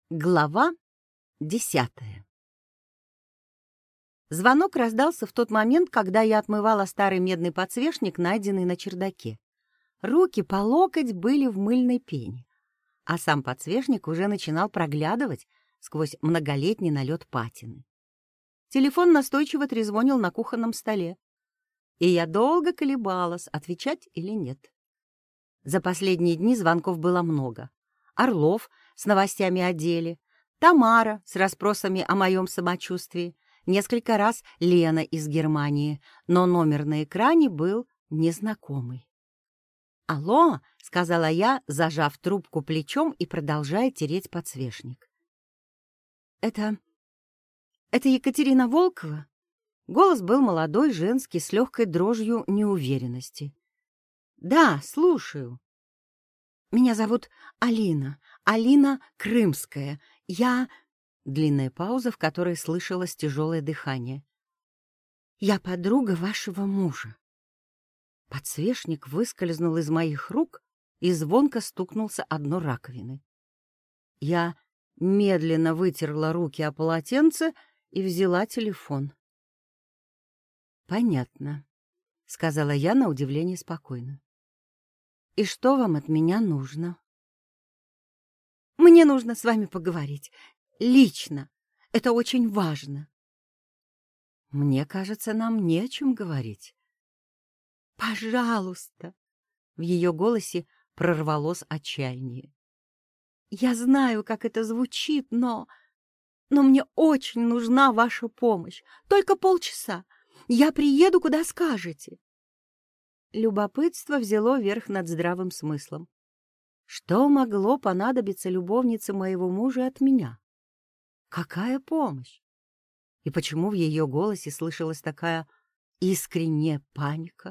Глава 10. Звонок раздался в тот момент, когда я отмывала старый медный подсвечник, найденный на чердаке. Руки по локоть были в мыльной пене, а сам подсвечник уже начинал проглядывать сквозь многолетний налет патины. Телефон настойчиво трезвонил на кухонном столе, и я долго колебалась, отвечать или нет. За последние дни звонков было много. Орлов с новостями о деле, Тамара с расспросами о моем самочувствии, несколько раз Лена из Германии, но номер на экране был незнакомый. «Алло», — сказала я, зажав трубку плечом и продолжая тереть подсвечник. «Это Екатерина Волкова?» Голос был молодой, женский, с легкой дрожью неуверенности. «Да, слушаю». «Меня зовут Алина Крымская. Я...» Длинная пауза, в которой слышалось тяжелое дыхание. «Я подруга вашего мужа». Подсвечник выскользнул из моих рук и звонко стукнулся о дно раковины. Я медленно вытерла руки о полотенце и взяла телефон. «Понятно», — сказала я на удивление спокойно. «И что вам от меня нужно?» «Мне нужно с вами поговорить. Лично. Это очень важно». «Мне кажется, нам не о чем говорить». «Пожалуйста!» В ее голосе прорвалось отчаяние. «Я знаю, как это звучит, но мне очень нужна ваша помощь. Только полчаса. Я приеду, куда скажете». Любопытство взяло верх над здравым смыслом. Что могло понадобиться любовнице моего мужа от меня? Какая помощь? И почему в ее голосе слышалась такая искренняя паника?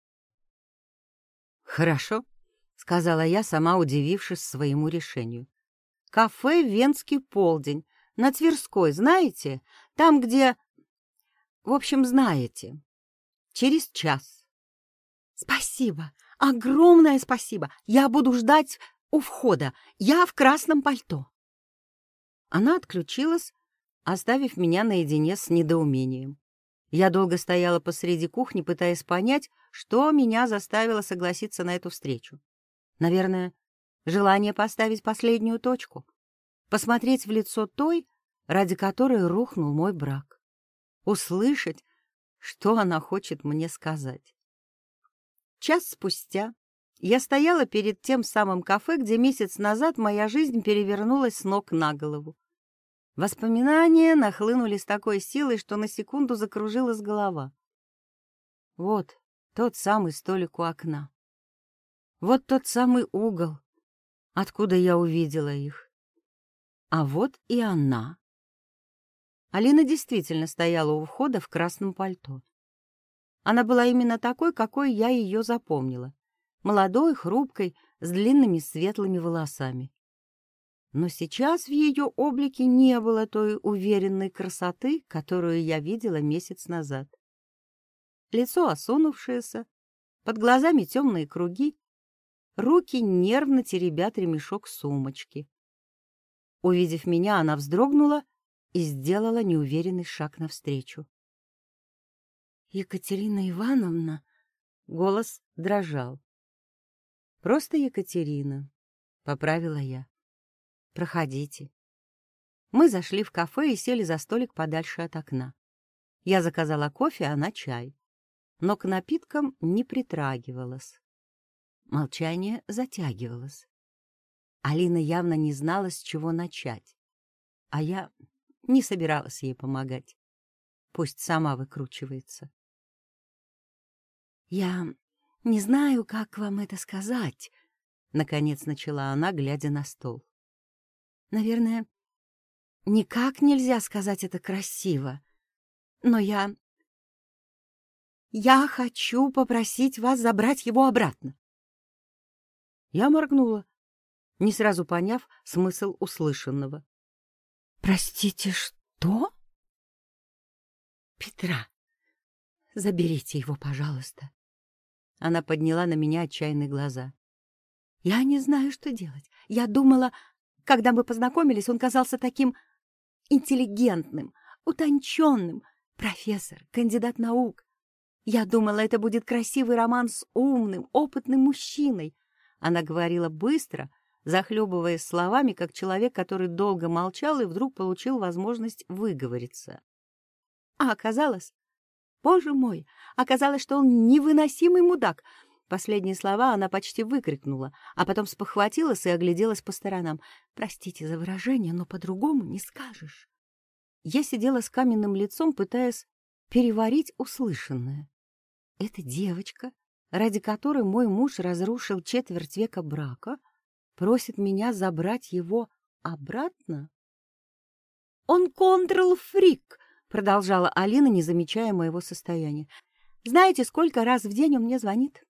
«Хорошо», — сказала я, сама удивившись своему решению. «Кафе «Венский полдень» на Тверской, знаете? Там, где... В общем, знаете. Через час». «Спасибо, огромное спасибо. Я буду ждать у входа. Я в красном пальто». Она отключилась, оставив меня наедине с недоумением. Я долго стояла посреди кухни, пытаясь понять, что меня заставило согласиться на эту встречу. Наверное, желание поставить последнюю точку, посмотреть в лицо той, ради которой рухнул мой брак, услышать, что она хочет мне сказать. Час спустя я стояла перед тем самым кафе, где месяц назад моя жизнь перевернулась с ног на голову. Воспоминания нахлынули с такой силой, что на секунду закружилась голова. Вот тот самый столик у окна. Вот тот самый угол, откуда я увидела их. А вот и она. Алина действительно стояла у входа в красном пальто. Она была именно такой, какой я ее запомнила. Молодой, хрупкой, с длинными светлыми волосами. Но сейчас в ее облике не было той уверенной красоты, которую я видела месяц назад. Лицо осунувшееся, под глазами темные круги, руки нервно теребят ремешок сумочки. Увидев меня, она вздрогнула и сделала неуверенный шаг навстречу. «Екатерина Ивановна...» Голос дрожал. «Просто Екатерина», — поправила я. «Проходите». Мы зашли в кафе и сели за столик подальше от окна. Я заказала кофе, а она чай, но к напиткам не притрагивалась. Молчание затягивалось. Алина явно не знала, с чего начать, а я не собиралась ей помогать. Пусть сама выкручивается. «Я не знаю, как вам это сказать», — наконец начала она, глядя на стол. «Наверное, никак нельзя сказать это красиво, но я хочу попросить вас забрать его обратно». Я моргнула, не сразу поняв смысл услышанного. «Простите, что?» «Петра, заберите его, пожалуйста». Она подняла на меня отчаянные глаза. «Я не знаю, что делать. Я думала, Когда мы познакомились, он казался таким интеллигентным, утонченным. Профессор, кандидат наук. Я думала, это будет красивый роман с умным, опытным мужчиной. Она говорила быстро, захлебываясь словами, как человек, который долго молчал и вдруг получил возможность выговориться. А оказалось, боже мой, оказалось, что он невыносимый мудак. Последние слова она почти выкрикнула, а потом спохватилась и огляделась по сторонам. Простите за выражение, но по-другому не скажешь. Я сидела с каменным лицом, пытаясь переварить услышанное. Эта девочка, ради которой мой муж разрушил четверть века брака, просит меня забрать его обратно? «Он контрол-фрик», — продолжала Алина, не замечая моего состояния. «Знаете, сколько раз в день он мне звонит?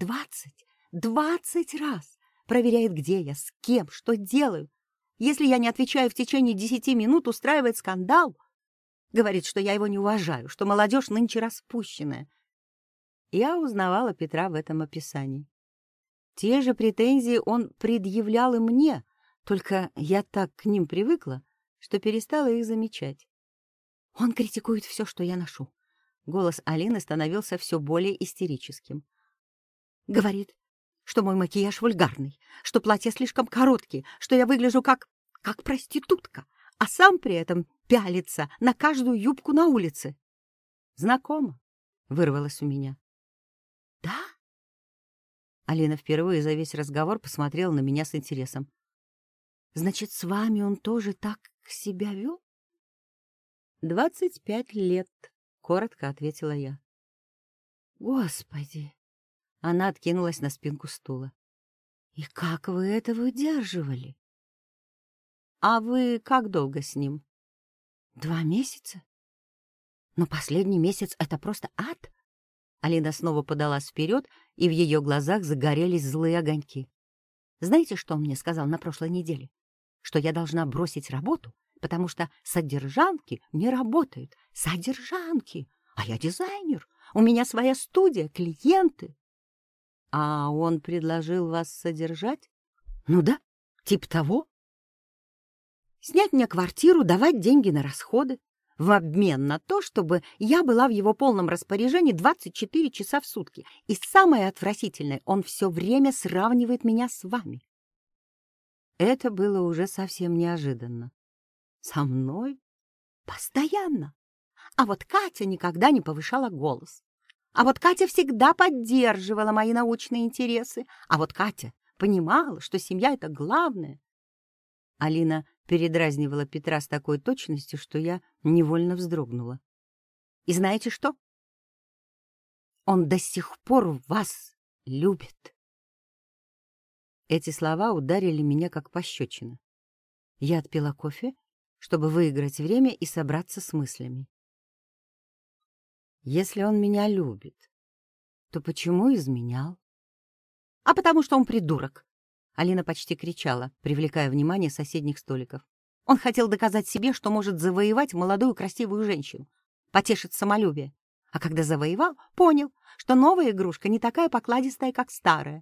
20 раз! Проверяет, где я, с кем, что делаю. Если я не отвечаю в течение 10 минут, устраивает скандал. Говорит, что я его не уважаю, что молодежь нынче распущенная». Я узнавала Петра в этом описании. Те же претензии он предъявлял и мне, только я так к ним привыкла, что перестала их замечать. Он критикует все, что я ношу. Голос Алины становился все более истерическим. Говорит, что мой макияж вульгарный, что платья слишком короткие, что я выгляжу как проститутка, а сам при этом пялится на каждую юбку на улице. «Знакомо», — вырвалось у меня. «Да?» Алина впервые за весь разговор посмотрела на меня с интересом. «Значит, с вами он тоже так себя вел?» 25 лет», — коротко ответила я. «Господи!» Она откинулась на спинку стула. «И как вы это выдерживали?» «А вы как долго с ним?» 2 месяца? Но последний месяц — это просто ад!» Алина снова подалась вперед, и в ее глазах загорелись злые огоньки. «Знаете, что он мне сказал на прошлой неделе? Что я должна бросить работу, потому что содержанки не работают. Содержанки! А я дизайнер. У меня своя студия, клиенты». «А он предложил вас содержать?» «Ну да, типа того. Снять мне квартиру, давать деньги на расходы. В обмен на то, чтобы я была в его полном распоряжении 24 часа в сутки. И самое отвратительное, он все время сравнивает меня с вами». Это было уже совсем неожиданно. «Со мной? Постоянно. А вот Катя никогда не повышала голос. А вот Катя всегда поддерживала мои научные интересы. А вот Катя понимала, что семья — это главное». Алина передразнивала Петра с такой точностью, что я невольно вздрогнула. «И знаете что? Он до сих пор вас любит». Эти слова ударили меня как пощечина. Я отпила кофе, чтобы выиграть время и собраться с мыслями. Если он меня любит, то почему изменял? «А потому что он придурок!» Алина почти кричала, привлекая внимание соседних столиков. «Он хотел доказать себе, что может завоевать молодую красивую женщину, потешить самолюбие. А когда завоевал, понял, что новая игрушка не такая покладистая, как старая».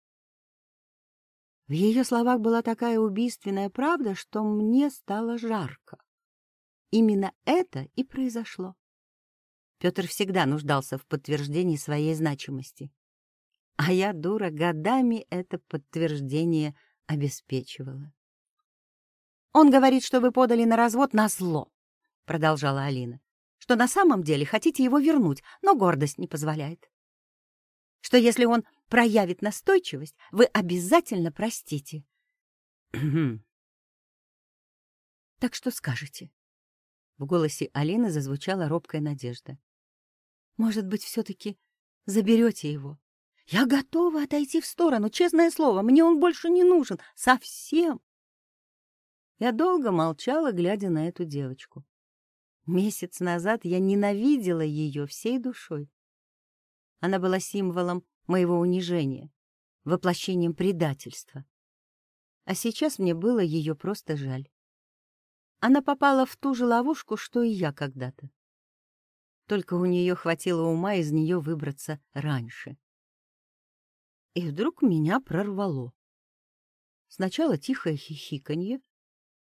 В ее словах была такая убийственная правда, что мне стало жарко. Именно это и произошло. Петр всегда нуждался в подтверждении своей значимости. А я, дура, годами это подтверждение обеспечивала. «Он говорит, что вы подали на развод назло», — продолжала Алина, «что на самом деле хотите его вернуть, но гордость не позволяет. Что если он проявит настойчивость, вы обязательно простите». «Так что скажете?» В голосе Алины зазвучала робкая надежда. «Может быть, все-таки заберете его? Я готова отойти в сторону, честное слово, мне он больше не нужен, совсем». Я долго молчала, глядя на эту девочку. Месяц назад я ненавидела ее всей душой. Она была символом моего унижения, воплощением предательства. А сейчас мне было ее просто жаль. Она попала в ту же ловушку, что и я когда-то. Только у нее хватило ума из нее выбраться раньше. И вдруг меня прорвало. Сначала тихое хихиканье,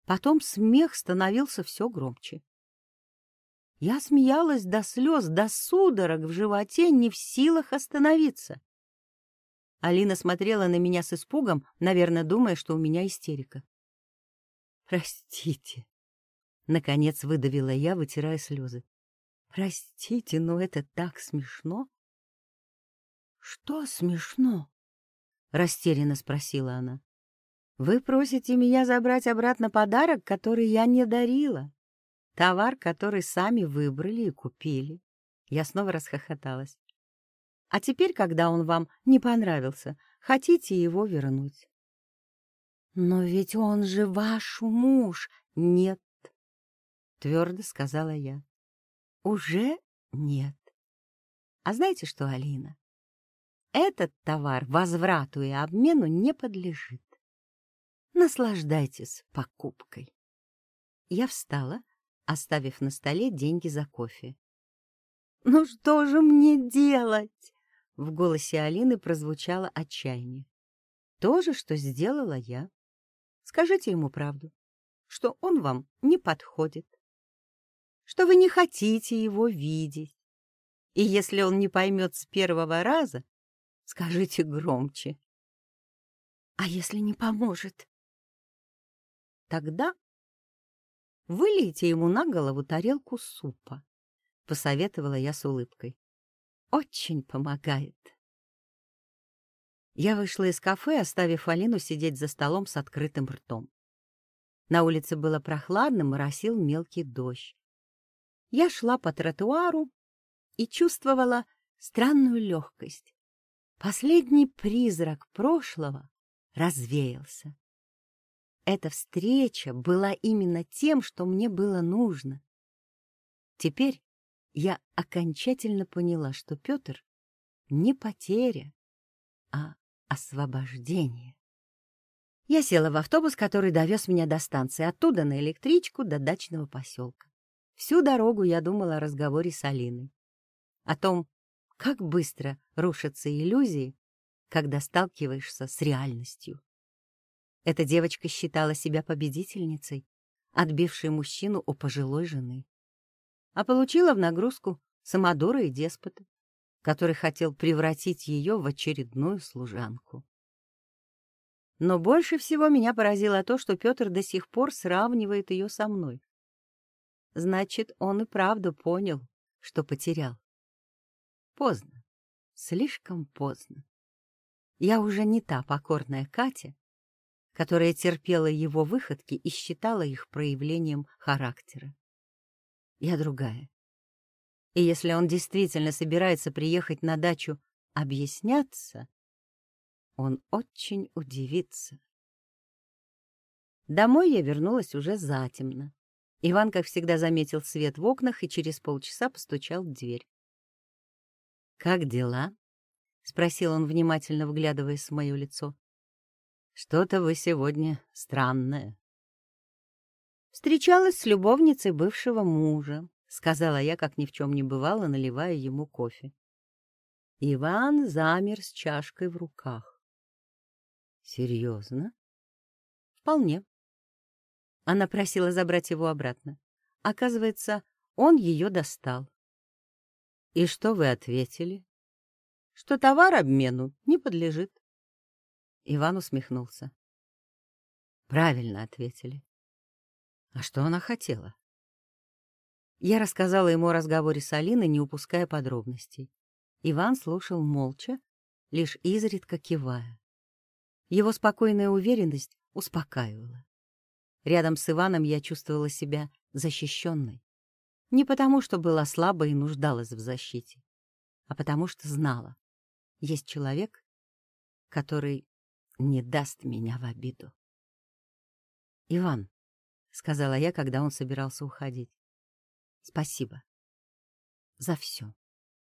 Потом смех становился все громче. Я смеялась до слез, до судорог в животе, не в силах остановиться. Алина смотрела на меня с испугом, наверное, думая, что у меня истерика. «Простите», — наконец выдавила я, вытирая слезы. «Простите, но это так смешно». «Что смешно?» — растерянно спросила она. «Вы просите меня забрать обратно подарок, который я не дарила. Товар, который сами выбрали и купили». Я снова расхохоталась. «А теперь, когда он вам не понравился, хотите его вернуть?» «Но ведь он же ваш муж!» «Нет», — твердо сказала я. «Уже нет. А знаете что, Алина? Этот товар возврату и обмену не подлежит. Наслаждайтесь покупкой». Я встала, оставив на столе деньги за кофе. «Ну что же мне делать?» В голосе Алины прозвучало отчаяние. «То же, что сделала я. Скажите ему правду, что он вам не подходит, что вы не хотите его видеть. И если он не поймет с первого раза, скажите громче. А если не поможет? Тогда вылейте ему на голову тарелку супа», — посоветовала я с улыбкой. «Очень помогает». Я вышла из кафе, оставив Алину сидеть за столом с открытым ртом. На улице было прохладно, моросил мелкий дождь. Я шла по тротуару и чувствовала странную легкость. Последний призрак прошлого развеялся. Эта встреча была именно тем, что мне было нужно. Теперь я окончательно поняла, что Петр не потеря, а освобождение. Я села в автобус, который довез меня до станции, оттуда на электричку до дачного поселка. Всю дорогу я думала о разговоре с Алиной, о том, как быстро рушатся иллюзии, когда сталкиваешься с реальностью. Эта девочка считала себя победительницей, отбившей мужчину у пожилой жены, а получила в нагрузку самодура и деспота, который хотел превратить ее в очередную служанку. Но больше всего меня поразило то, что Петр до сих пор сравнивает ее со мной. Значит, он и правда понял, что потерял. Поздно, слишком поздно. Я уже не та покорная Катя, которая терпела его выходки и считала их проявлением характера. Я другая. И если он действительно собирается приехать на дачу объясняться, он очень удивится. Домой я вернулась уже затемно. Иван, как всегда, заметил свет в окнах и через полчаса постучал в дверь. «Как дела?» — спросил он, внимательно вглядываясь в мое лицо. «Что-то вы сегодня странное». «Встречалась с любовницей бывшего мужа», — сказала я, как ни в чем не бывало, наливая ему кофе. Иван замер с чашкой в руках. «Серьезно?» «Вполне». Она просила забрать его обратно. Оказывается, он ее достал. «И что вы ответили?» «Что товар обмену не подлежит». Иван усмехнулся. «Правильно ответили. А что она хотела?» Я рассказала ему о разговоре с Алиной, не упуская подробностей. Иван слушал молча, лишь изредка кивая. Его спокойная уверенность успокаивала. Рядом с Иваном я чувствовала себя защищенной. Не потому, что была слаба и нуждалась в защите, а потому что знала, есть человек, который не даст меня в обиду. «Иван», — сказала я, когда он собирался уходить, — «спасибо за все».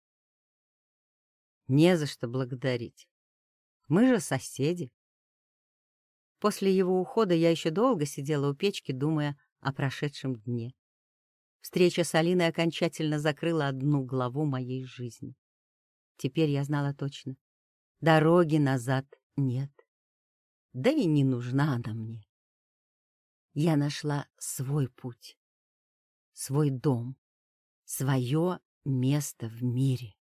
«Не за что благодарить. Мы же соседи». После его ухода я еще долго сидела у печки, думая о прошедшем дне. Встреча с Алиной окончательно закрыла одну главу моей жизни. Теперь я знала точно. Дороги назад нет. Да и не нужна она мне. я нашла свой путь, свой дом, свое место в мире.